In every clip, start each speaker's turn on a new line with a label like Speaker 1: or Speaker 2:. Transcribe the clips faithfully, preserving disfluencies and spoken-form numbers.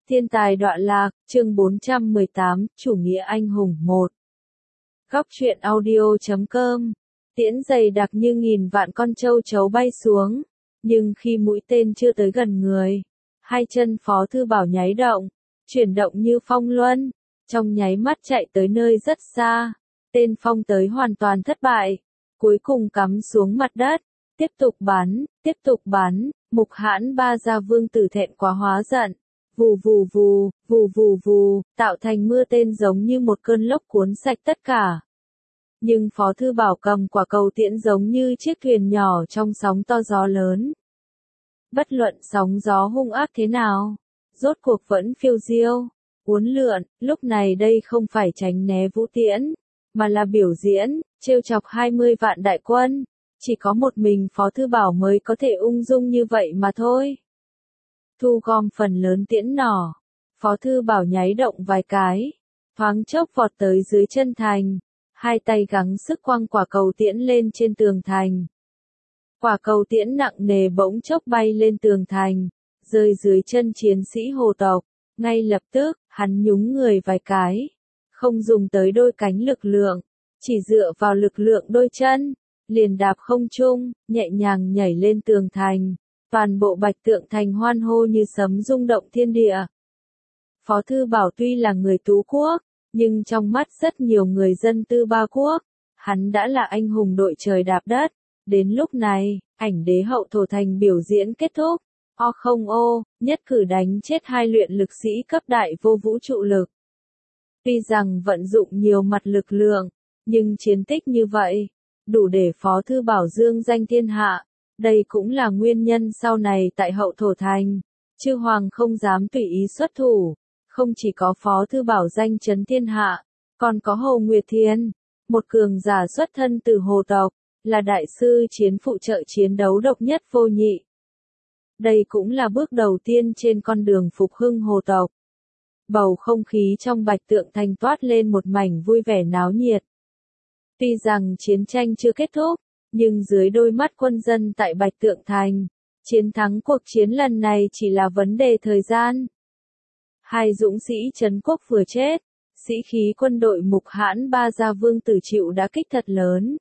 Speaker 1: Thiên tài đọa lạc, chương bốn trăm mười tám, chủ nghĩa anh hùng một. Góc truyện audio chấm com. Tiễn dày đặc như nghìn vạn con châu chấu bay xuống, nhưng khi mũi tên chưa tới gần người, hai chân Phó Thư Bảo nháy động, chuyển động như phong luân, trong nháy mắt chạy tới nơi rất xa. Tên phong tới hoàn toàn thất bại, cuối cùng cắm xuống mặt đất, tiếp tục bắn, tiếp tục bắn. Mục Hãn Ba Gia Vương Tử thẹn quá hóa giận. Vù vù vù, vù vù vù, tạo thành mưa tên giống như một cơn lốc cuốn sạch tất cả. Nhưng Phó Thư Bảo cầm quả cầu tiễn giống như chiếc thuyền nhỏ trong sóng to gió lớn. Bất luận sóng gió hung ác thế nào, rốt cuộc vẫn phiêu diêu, uốn lượn. Lúc này đây không phải tránh né vũ tiễn, mà là biểu diễn, trêu chọc hai mươi vạn đại quân. Chỉ có một mình Phó Thư Bảo mới có thể ung dung như vậy mà thôi. Thu gom phần lớn tiễn nỏ, Phó Thư Bảo nháy động vài cái, thoáng chốc vọt tới dưới chân thành, hai tay gắng sức quăng quả cầu tiễn lên trên tường thành. Quả cầu tiễn nặng nề bỗng chốc bay lên tường thành, rơi dưới chân chiến sĩ Hồ tộc, ngay lập tức, hắn nhúng người vài cái, không dùng tới đôi cánh lực lượng, chỉ dựa vào lực lượng đôi chân, liền đạp không trung, nhẹ nhàng nhảy lên tường thành. Toàn bộ Bạch Tượng Thành hoan hô như sấm rung động thiên địa. Phó Thư Bảo tuy là người Tú Quốc, nhưng trong mắt rất nhiều người dân Tư Ba Quốc, hắn đã là anh hùng đội trời đạp đất. Đến lúc này, ảnh đế hậu thổ thành biểu diễn kết thúc. O không ô, nhất cử đánh chết hai luyện lực sĩ cấp đại vô vũ trụ lực. Tuy rằng vận dụng nhiều mặt lực lượng, nhưng chiến tích như vậy, đủ để Phó Thư Bảo dương danh thiên hạ. Đây cũng là nguyên nhân sau này tại hậu thổ thành, chư hoàng không dám tùy ý xuất thủ, không chỉ có Phó Thư Bảo danh chấn thiên hạ, còn có Hồ Nguyệt Thiên, một cường giả xuất thân từ Hồ tộc, là đại sư chiến phụ trợ chiến đấu độc nhất vô nhị. Đây cũng là bước đầu tiên trên con đường phục hưng Hồ tộc. Bầu không khí trong Bạch Tượng Thành toát lên một mảnh vui vẻ náo nhiệt. Tuy rằng chiến tranh chưa kết thúc, nhưng dưới đôi mắt quân dân tại Bạch Tượng Thành, chiến thắng cuộc chiến lần này chỉ là vấn đề thời gian. Hai dũng sĩ Trấn Quốc vừa chết, sĩ khí quân đội Mục Hãn Ba Gia Vương Tử chịu đả kích thật lớn.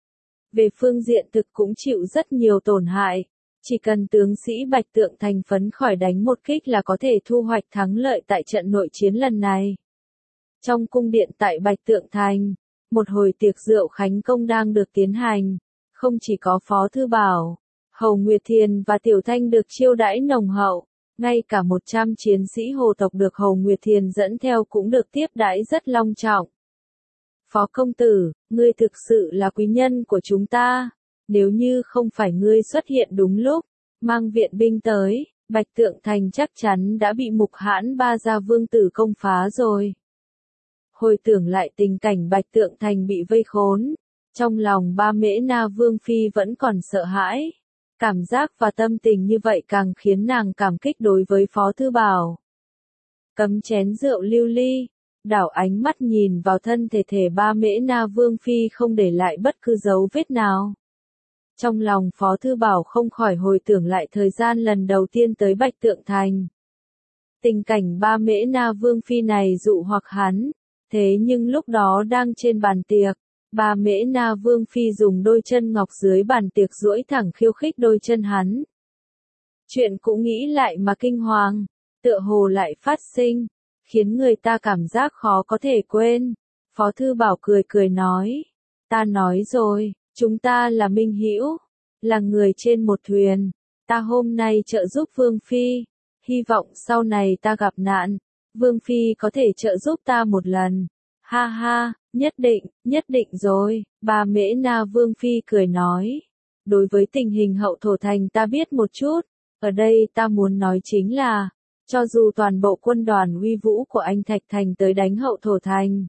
Speaker 1: Về phương diện thực cũng chịu rất nhiều tổn hại, chỉ cần tướng sĩ Bạch Tượng Thành phấn khỏi đánh một kích là có thể thu hoạch thắng lợi tại trận nội chiến lần này. Trong cung điện tại Bạch Tượng Thành, một hồi tiệc rượu khánh công đang được tiến hành. Không chỉ có Phó Thư Bảo, Hầu Nguyệt Thiền và Tiểu Thanh được chiêu đãi nồng hậu, ngay cả một trăm chiến sĩ Hồ tộc được Hầu Nguyệt Thiền dẫn theo cũng được tiếp đãi rất long trọng. Phó công tử, ngươi thực sự là quý nhân của chúng ta, nếu như không phải ngươi xuất hiện đúng lúc, mang viện binh tới, Bạch Tượng Thành chắc chắn đã bị Mục Hãn Ba Gia Vương Tử công phá rồi. Hồi tưởng lại tình cảnh Bạch Tượng Thành bị vây khốn, trong lòng Ba Mễ Na Vương Phi vẫn còn sợ hãi. Cảm giác và tâm tình như vậy càng khiến nàng cảm kích đối với Phó Thư Bảo. Cấm chén rượu lưu ly, đảo ánh mắt nhìn vào thân thể thể Ba Mễ Na Vương Phi không để lại bất cứ dấu vết nào. Trong lòng Phó Thư Bảo không khỏi hồi tưởng lại thời gian lần đầu tiên tới Bạch Tượng Thành. Tình cảnh Ba Mễ Na Vương Phi này dụ hoặc hắn, thế nhưng lúc đó đang trên bàn tiệc. Ba Mễ Na Vương Phi dùng đôi chân ngọc dưới bàn tiệc duỗi thẳng khiêu khích đôi chân hắn. Chuyện cũng nghĩ lại mà kinh hoàng, tựa hồ lại phát sinh, khiến người ta cảm giác khó có thể quên. Phó Thư Bảo cười cười nói, ta nói rồi, chúng ta là minh hữu, là người trên một thuyền, ta hôm nay trợ giúp Vương Phi, hy vọng sau này ta gặp nạn, Vương Phi có thể trợ giúp ta một lần. Ha ha, nhất định, nhất định rồi, Ba Mễ Na Vương Phi cười nói. Đối với tình hình hậu thổ thành ta biết một chút, ở đây ta muốn nói chính là, cho dù toàn bộ quân đoàn uy vũ của anh Thạch Thành tới đánh hậu thổ thành,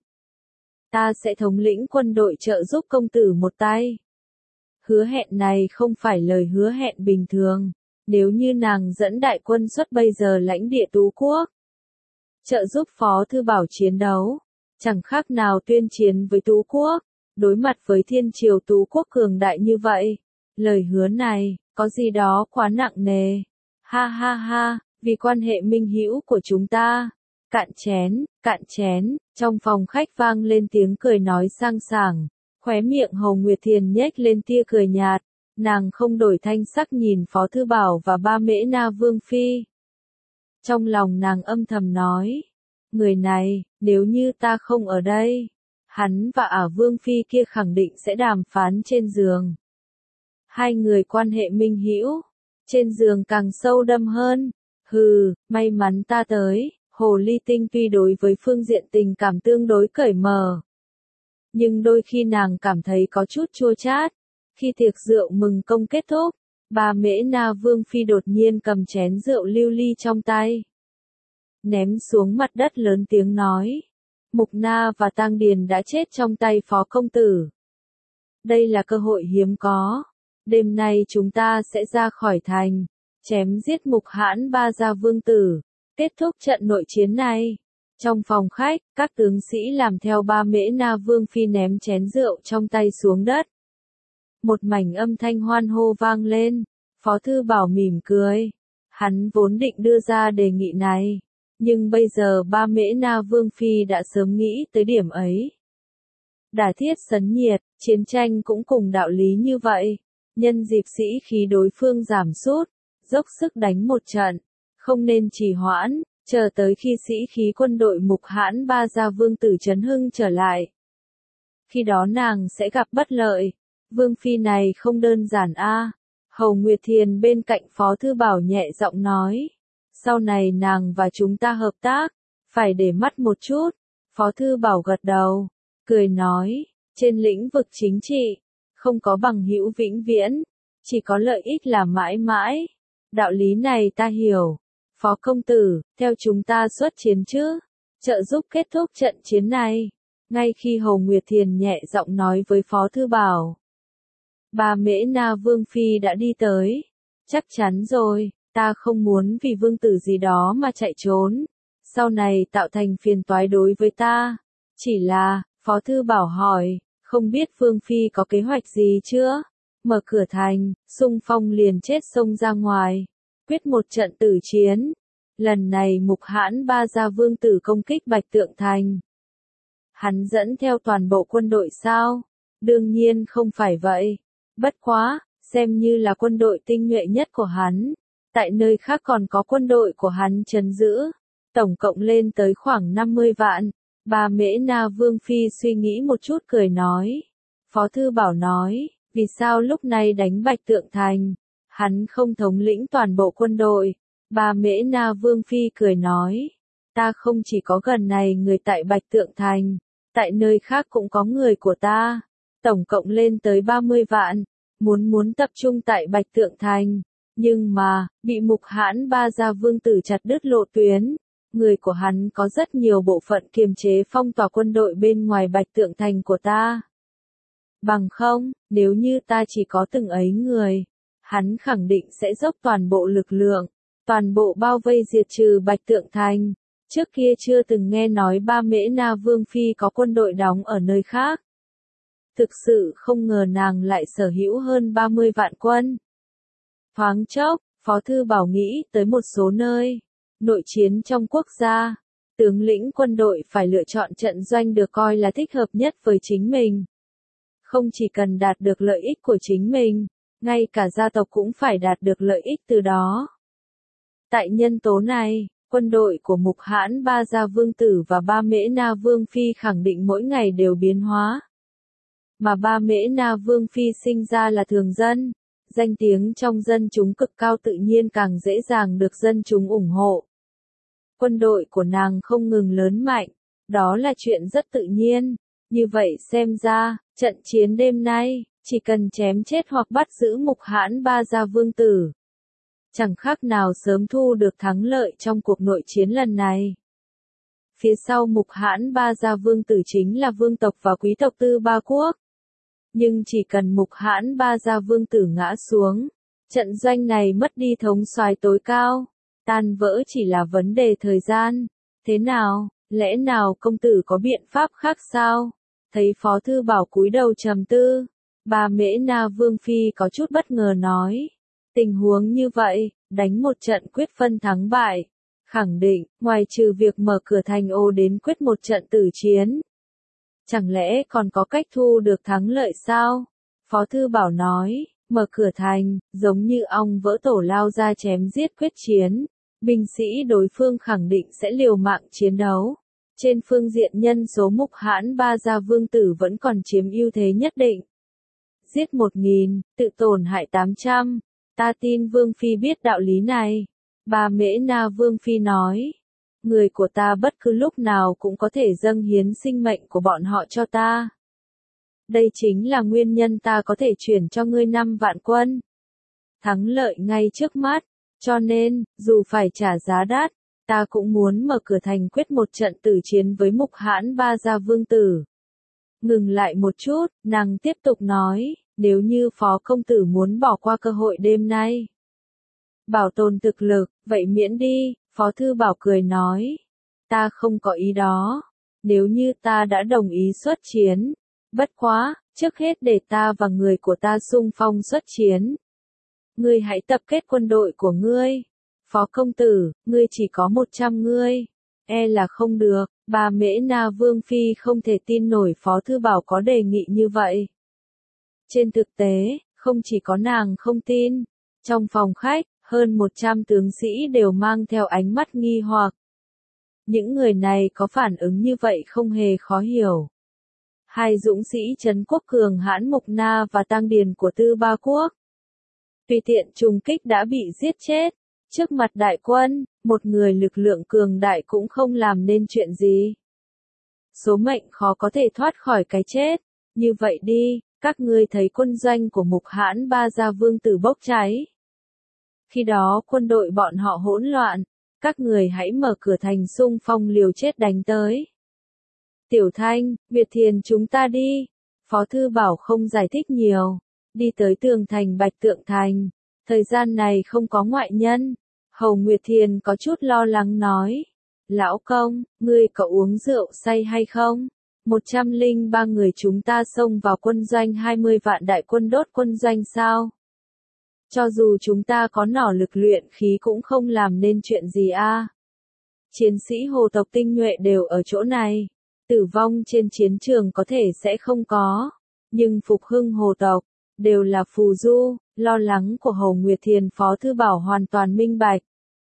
Speaker 1: ta sẽ thống lĩnh quân đội trợ giúp công tử một tay. Hứa hẹn này không phải lời hứa hẹn bình thường, nếu như nàng dẫn đại quân xuất bây giờ lãnh địa Tú Quốc, trợ giúp Phó Thư Bảo chiến đấu. Chẳng khác nào tuyên chiến với Tú Quốc, đối mặt với thiên triều Tú Quốc cường đại như vậy. Lời hứa này, có gì đó quá nặng nề. Ha ha ha, vì quan hệ minh hữu của chúng ta. Cạn chén, cạn chén, trong phòng khách vang lên tiếng cười nói sang sảng, khóe miệng Hầu Nguyệt Thiền nhếch lên tia cười nhạt, nàng không đổi thanh sắc nhìn Phó Thư Bảo và ba Mễ Na Vương Phi. Trong lòng nàng âm thầm nói, người này, nếu như ta không ở đây, hắn và ả Vương Phi kia khẳng định sẽ đàm phán trên giường. Hai người quan hệ minh hữu, trên giường càng sâu đậm hơn, hừ, may mắn ta tới. Hồ Ly Tinh tuy đối với phương diện tình cảm tương đối cởi mở, nhưng đôi khi nàng cảm thấy có chút chua chát. Khi tiệc rượu mừng công kết thúc, bà Mễ Na Vương Phi đột nhiên cầm chén rượu lưu ly trong tay, ném xuống mặt đất lớn tiếng nói, Mục Na và Tang Điền đã chết trong tay Phó Công Tử. Đây là cơ hội hiếm có, đêm nay chúng ta sẽ ra khỏi thành, chém giết Mục Hãn Ba Gia Vương Tử. Kết thúc trận nội chiến này, trong phòng khách, các tướng sĩ làm theo ba Mễ Na Vương Phi ném chén rượu trong tay xuống đất. Một mảnh âm thanh hoan hô vang lên, Phó Thư Bảo mỉm cười. Hắn vốn định đưa ra đề nghị này, nhưng bây giờ ba Mễ Na Vương Phi đã sớm nghĩ tới điểm ấy. Đả thiết sấn nhiệt, chiến tranh cũng cùng đạo lý như vậy, nhân dịp sĩ khí đối phương giảm sút, dốc sức đánh một trận. Không nên trì hoãn, chờ tới khi sĩ khí quân đội Mục Hãn Ba Gia Vương Tử Trấn Hưng trở lại. Khi đó nàng sẽ gặp bất lợi. Vương Phi này không đơn giản a. Hầu Nguyệt Thiền bên cạnh Phó Thư Bảo nhẹ giọng nói. Sau này nàng và chúng ta hợp tác, phải để mắt một chút. Phó Thư Bảo gật đầu, cười nói, trên lĩnh vực chính trị, không có bằng hữu vĩnh viễn, chỉ có lợi ích là mãi mãi. Đạo lý này ta hiểu. Phó Công Tử, theo chúng ta xuất chiến chứ, trợ giúp kết thúc trận chiến này. Ngay khi Hầu Nguyệt Thiền nhẹ giọng nói với Phó Thư Bảo, bà Mễ Na Vương Phi đã đi tới. Chắc chắn rồi, ta không muốn vì vương tử gì đó mà chạy trốn, sau này tạo thành phiền toái đối với ta. Chỉ là, Phó Thư Bảo hỏi, không biết Vương Phi có kế hoạch gì chưa? Mở cửa thành, xung phong liền chết xông ra ngoài. Quyết một trận tử chiến. Lần này Mục Hãn Ba Gia Vương Tử công kích Bạch Tượng Thành. Hắn dẫn theo toàn bộ quân đội sao? Đương nhiên không phải vậy. Bất quá, xem như là quân đội tinh nhuệ nhất của hắn. Tại nơi khác còn có quân đội của hắn trấn giữ. Tổng cộng lên tới khoảng năm mươi vạn. Bà Mễ Na Vương Phi suy nghĩ một chút cười nói. Phó Thư Bảo nói, vì sao lúc này đánh Bạch Tượng Thành? Hắn không thống lĩnh toàn bộ quân đội. Bà Mễ Na Vương Phi cười nói, ta không chỉ có gần này người tại Bạch Tượng Thành, tại nơi khác cũng có người của ta, tổng cộng lên tới ba mươi vạn, muốn muốn tập trung tại Bạch Tượng Thành, nhưng mà, bị Mục Hãn Ba Gia Vương Tử chặt đứt lộ tuyến, người của hắn có rất nhiều bộ phận kiềm chế phong tỏa quân đội bên ngoài Bạch Tượng Thành của ta. Bằng không, nếu như ta chỉ có từng ấy người, hắn khẳng định sẽ dốc toàn bộ lực lượng, toàn bộ bao vây diệt trừ Bạch Tượng Thành. Trước kia chưa từng nghe nói ba Mễ Na Vương Phi có quân đội đóng ở nơi khác. Thực sự không ngờ nàng lại sở hữu hơn ba mươi vạn quân. Thoáng chốc, Phó Thư Bảo nghĩ tới một số nơi, nội chiến trong quốc gia, tướng lĩnh quân đội phải lựa chọn trận doanh được coi là thích hợp nhất với chính mình. Không chỉ cần đạt được lợi ích của chính mình, ngay cả gia tộc cũng phải đạt được lợi ích từ đó. Tại nhân tố này, quân đội của Mục Hãn Ba Gia Vương Tử và ba Mễ Na Vương Phi khẳng định mỗi ngày đều biến hóa. Mà ba Mễ Na Vương Phi sinh ra là thường dân, danh tiếng trong dân chúng cực cao tự nhiên càng dễ dàng được dân chúng ủng hộ. Quân đội của nàng không ngừng lớn mạnh, đó là chuyện rất tự nhiên. Như vậy xem ra, trận chiến đêm nay, chỉ cần chém chết hoặc bắt giữ Mục Hãn Ba Gia Vương Tử, chẳng khác nào sớm thu được thắng lợi trong cuộc nội chiến lần này. Phía sau Mục Hãn Ba Gia Vương Tử chính là vương tộc và quý tộc Tư Ba Quốc. Nhưng chỉ cần Mục Hãn Ba Gia Vương Tử ngã xuống, trận doanh này mất đi thống soái tối cao, tan vỡ chỉ là vấn đề thời gian. Thế nào, lẽ nào công tử có biện pháp khác sao? Thấy Phó Thư Bảo cúi đầu trầm tư, bà Mễ Na Vương Phi có chút bất ngờ nói, Tình huống như vậy, đánh một trận quyết phân thắng bại. Khẳng định, ngoài trừ việc mở cửa thành ô đến quyết một trận tử chiến. Chẳng lẽ còn có cách thu được thắng lợi sao? Phó Thư Bảo nói, mở cửa thành, giống như ong vỡ tổ lao ra chém giết quyết chiến. Binh sĩ đối phương khẳng định sẽ liều mạng chiến đấu. Trên phương diện nhân số Mục Hãn Ba Gia Vương Tử vẫn còn chiếm ưu thế nhất định. Giết một nghìn, tự tổn hại tám trăm. Ta tin Vương Phi biết đạo lý này. Bà Mễ Na Vương Phi nói. Người của ta bất cứ lúc nào cũng có thể dâng hiến sinh mệnh của bọn họ cho ta. Đây chính là nguyên nhân ta có thể chuyển cho ngươi năm vạn quân. Thắng lợi ngay trước mắt. Cho nên, dù phải trả giá đắt, ta cũng muốn mở cửa thành quyết một trận tử chiến với Mục Hãn Ba Gia Vương Tử. Ngừng lại một chút, nàng tiếp tục nói, nếu như Phó Công Tử muốn bỏ qua cơ hội đêm nay. Bảo tồn thực lực, vậy miễn đi, Phó Thư Bảo cười nói. Ta không có ý đó. Nếu như ta đã đồng ý xuất chiến. Bất quá, trước hết để ta và người của ta xung phong xuất chiến. Ngươi hãy tập kết quân đội của ngươi. Phó Công Tử, ngươi chỉ có một trăm ngươi. E là không được, bà Mễ Na Vương Phi không thể tin nổi Phó Thư Bảo có đề nghị như vậy. Trên thực tế, không chỉ có nàng không tin. Trong phòng khách, hơn một trăm tướng sĩ đều mang theo ánh mắt nghi hoặc. Những người này có phản ứng như vậy không hề khó hiểu. Hai dũng sĩ trấn quốc cường hãn Mục Na và Tăng Điền của Tư Ba Quốc. Tùy tiện trùng kích đã bị giết chết. Trước mặt đại quân, một người lực lượng cường đại cũng không làm nên chuyện gì. Số mệnh khó có thể thoát khỏi cái chết. Như vậy đi, các ngươi thấy quân doanh của Mục Hãn Ba Gia Vương Tử bốc cháy. Khi đó quân đội bọn họ hỗn loạn, các người hãy mở cửa thành xung phong liều chết đánh tới. Tiểu Thanh, Việt Thiền chúng ta đi. Phó Thư Bảo không giải thích nhiều. Đi tới tường thành Bạch Tượng Thành. Thời gian này không có ngoại nhân. Hầu Nguyệt Thiền có chút lo lắng nói. Lão công, ngươi có uống rượu say hay không? một trăm lẻ ba người chúng ta xông vào quân doanh hai mươi vạn đại quân đốt quân doanh sao? Cho dù chúng ta có nỏ lực luyện khí cũng không làm nên chuyện gì a. Chiến sĩ Hồ tộc tinh nhuệ đều ở chỗ này. Tử vong trên chiến trường có thể sẽ không có. Nhưng phục hưng Hồ tộc, đều là phù du. Lo lắng của Hầu Nguyệt Thiền Phó Thư Bảo hoàn toàn minh bạch.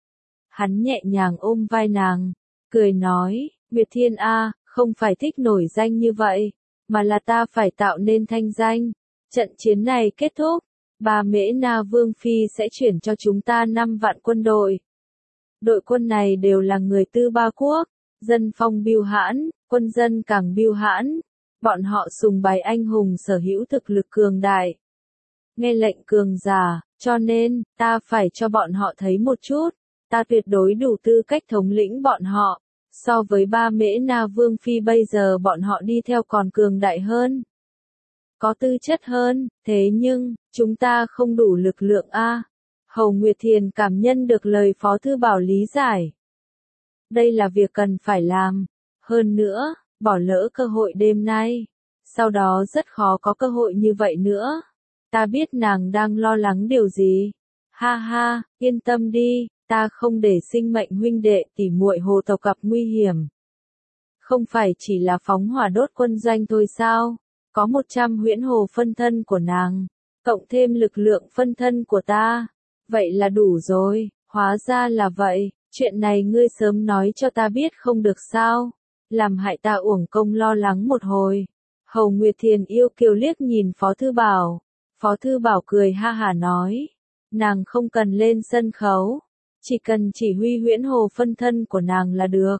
Speaker 1: Hắn nhẹ nhàng ôm vai nàng, cười nói, Nguyệt Thiên A, không phải thích nổi danh như vậy, mà là ta phải tạo nên thanh danh. Trận chiến này kết thúc, bà Mễ Na Vương Phi sẽ chuyển cho chúng ta năm vạn quân đội. Đội quân này đều là người Tư Ba Quốc, dân phong biêu hãn, quân dân càng biêu hãn. Bọn họ sùng bái anh hùng sở hữu thực lực cường đại. Nghe lệnh cường giả, cho nên, ta phải cho bọn họ thấy một chút. Ta tuyệt đối đủ tư cách thống lĩnh bọn họ. So với ba Mễ Na Vương Phi bây giờ bọn họ đi theo còn cường đại hơn. Có tư chất hơn, thế nhưng, chúng ta không đủ lực lượng a. Hầu Nguyệt Thiền cảm nhận được lời Phó Thư Bảo lý giải. Đây là việc cần phải làm. Hơn nữa, bỏ lỡ cơ hội đêm nay. Sau đó rất khó có cơ hội như vậy nữa. Ta biết nàng đang lo lắng điều gì. Ha ha, yên tâm đi. Ta không để sinh mệnh huynh đệ tỉ muội Hồ tộc gặp nguy hiểm. Không phải chỉ là phóng hỏa đốt quân doanh thôi sao? Có một trăm huyễn hồ phân thân của nàng, cộng thêm lực lượng phân thân của ta. Vậy là đủ rồi, hóa ra là vậy, chuyện này ngươi sớm nói cho ta biết không được sao? Làm hại ta uổng công lo lắng một hồi. Hầu Nguyệt Thiền yêu kiều liếc nhìn Phó Thư Bảo. Phó Thư Bảo cười ha hả nói. Nàng không cần lên sân khấu. Chỉ cần chỉ huy huyễn hồ phân thân của nàng là được.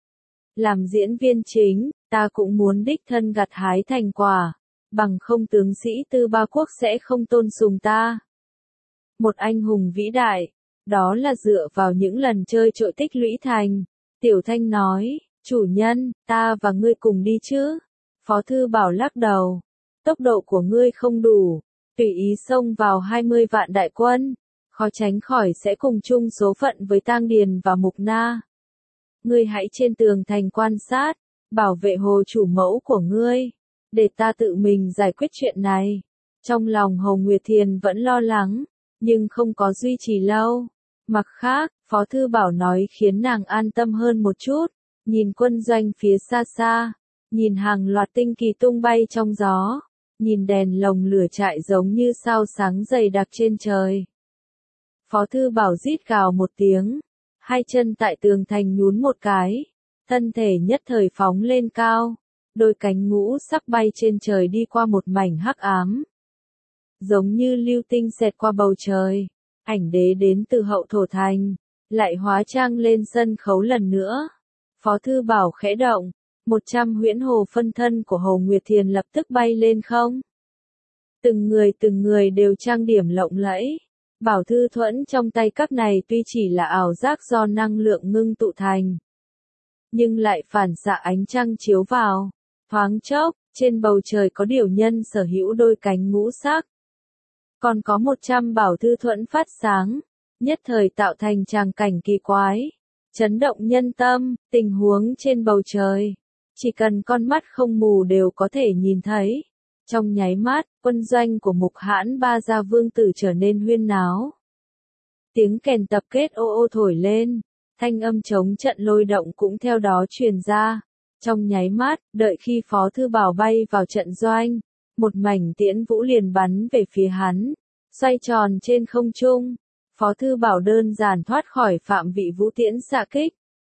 Speaker 1: Làm diễn viên chính, ta cũng muốn đích thân gặt hái thành quả. Bằng không tướng sĩ Tư Ba Quốc sẽ không tôn sùng ta. Một anh hùng vĩ đại, đó là dựa vào những lần chơi trội tích lũy thành. Tiểu Thanh nói, chủ nhân, ta và ngươi cùng đi chứ. Phó Thư Bảo lắc đầu. Tốc độ của ngươi không đủ, tùy ý xông vào hai mươi vạn đại quân. Khó tránh khỏi sẽ cùng chung số phận với Tang Điền và Mục Na. Ngươi hãy trên tường thành quan sát, bảo vệ hồ chủ mẫu của ngươi, để ta tự mình giải quyết chuyện này. Trong lòng Hầu Nguyệt Thiền vẫn lo lắng, nhưng không có duy trì lâu. Mặt khác, Phó Thư Bảo nói khiến nàng an tâm hơn một chút, nhìn quân doanh phía xa xa, nhìn hàng loạt tinh kỳ tung bay trong gió, nhìn đèn lồng lửa trại giống như sao sáng dày đặc trên trời. Phó Thư Bảo rít gào một tiếng, hai chân tại tường thành nhún một cái, thân thể nhất thời phóng lên cao, đôi cánh ngũ sắc bay trên trời đi qua một mảnh hắc ám. Giống như lưu tinh xẹt qua bầu trời, ảnh đế đến từ hậu thổ thành, lại hóa trang lên sân khấu lần nữa. Phó Thư Bảo khẽ động, một trăm huyễn hồ phân thân của Hồ Nguyệt Thiền lập tức bay lên không. Từng người từng người đều trang điểm lộng lẫy. Bảo thư thuẫn trong tay các này tuy chỉ là ảo giác do năng lượng ngưng tụ thành, nhưng lại phản xạ ánh trăng chiếu vào. Thoáng chốc, trên bầu trời có điểu nhân sở hữu đôi cánh ngũ sắc. Còn có một trăm bảo thư thuẫn phát sáng, nhất thời tạo thành tràng cảnh kỳ quái, chấn động nhân tâm. Tình huống trên bầu trời, chỉ cần con mắt không mù đều có thể nhìn thấy. Trong nháy mắt, quân doanh của Mục Hãn Ba Gia Vương tử trở nên huyên náo. Tiếng kèn tập kết ô ô thổi lên, thanh âm chống trận lôi động cũng theo đó truyền ra. Trong nháy mắt, đợi khi Phó Thư Bảo bay vào trận doanh, một mảnh tiễn vũ liền bắn về phía hắn, xoay tròn trên không trung. Phó Thư Bảo đơn giản thoát khỏi phạm vị vũ tiễn xạ kích.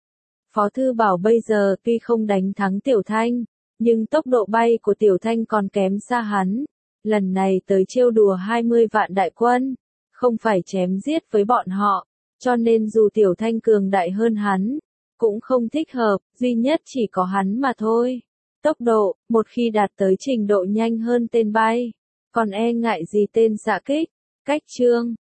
Speaker 1: Phó Thư Bảo bây giờ tuy không đánh thắng Tiểu Thanh, nhưng tốc độ bay của Tiểu Thanh còn kém xa hắn. Lần này tới trêu đùa hai mươi vạn đại quân, không phải chém giết với bọn họ, cho nên dù Tiểu Thanh cường đại hơn hắn, cũng không thích hợp, duy nhất chỉ có hắn mà thôi. Tốc độ, một khi đạt tới trình độ nhanh hơn tên bay, còn e ngại gì tên xạ kích. Cách chương